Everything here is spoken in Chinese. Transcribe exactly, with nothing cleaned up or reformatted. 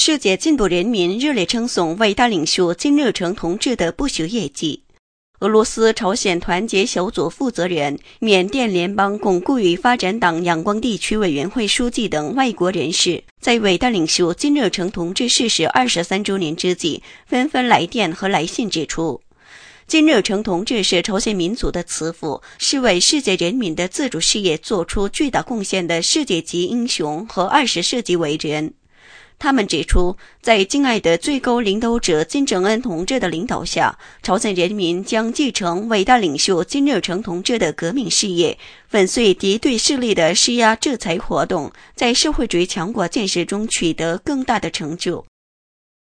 世界进步人民热烈称颂伟大领袖金日成同志的不朽业绩。俄罗斯朝鲜团结小组负责人、缅甸联邦巩固与发展党仰光地区委员会书记等外国人士，在伟大领袖金日成同志逝世二十三周年之际，纷纷来电和来信指出，金日成同志是朝鲜民族的慈父，是为世界人民的自主事业做出巨大贡献的世界级英雄和二十世纪伟人。他们指出，在敬爱的最高领导者金正恩同志的领导下，朝鲜人民将继承伟大领袖金日成同志的革命事业，粉碎敌对势力的施压制裁活动，在社会主义强国建设中取得更大的成就。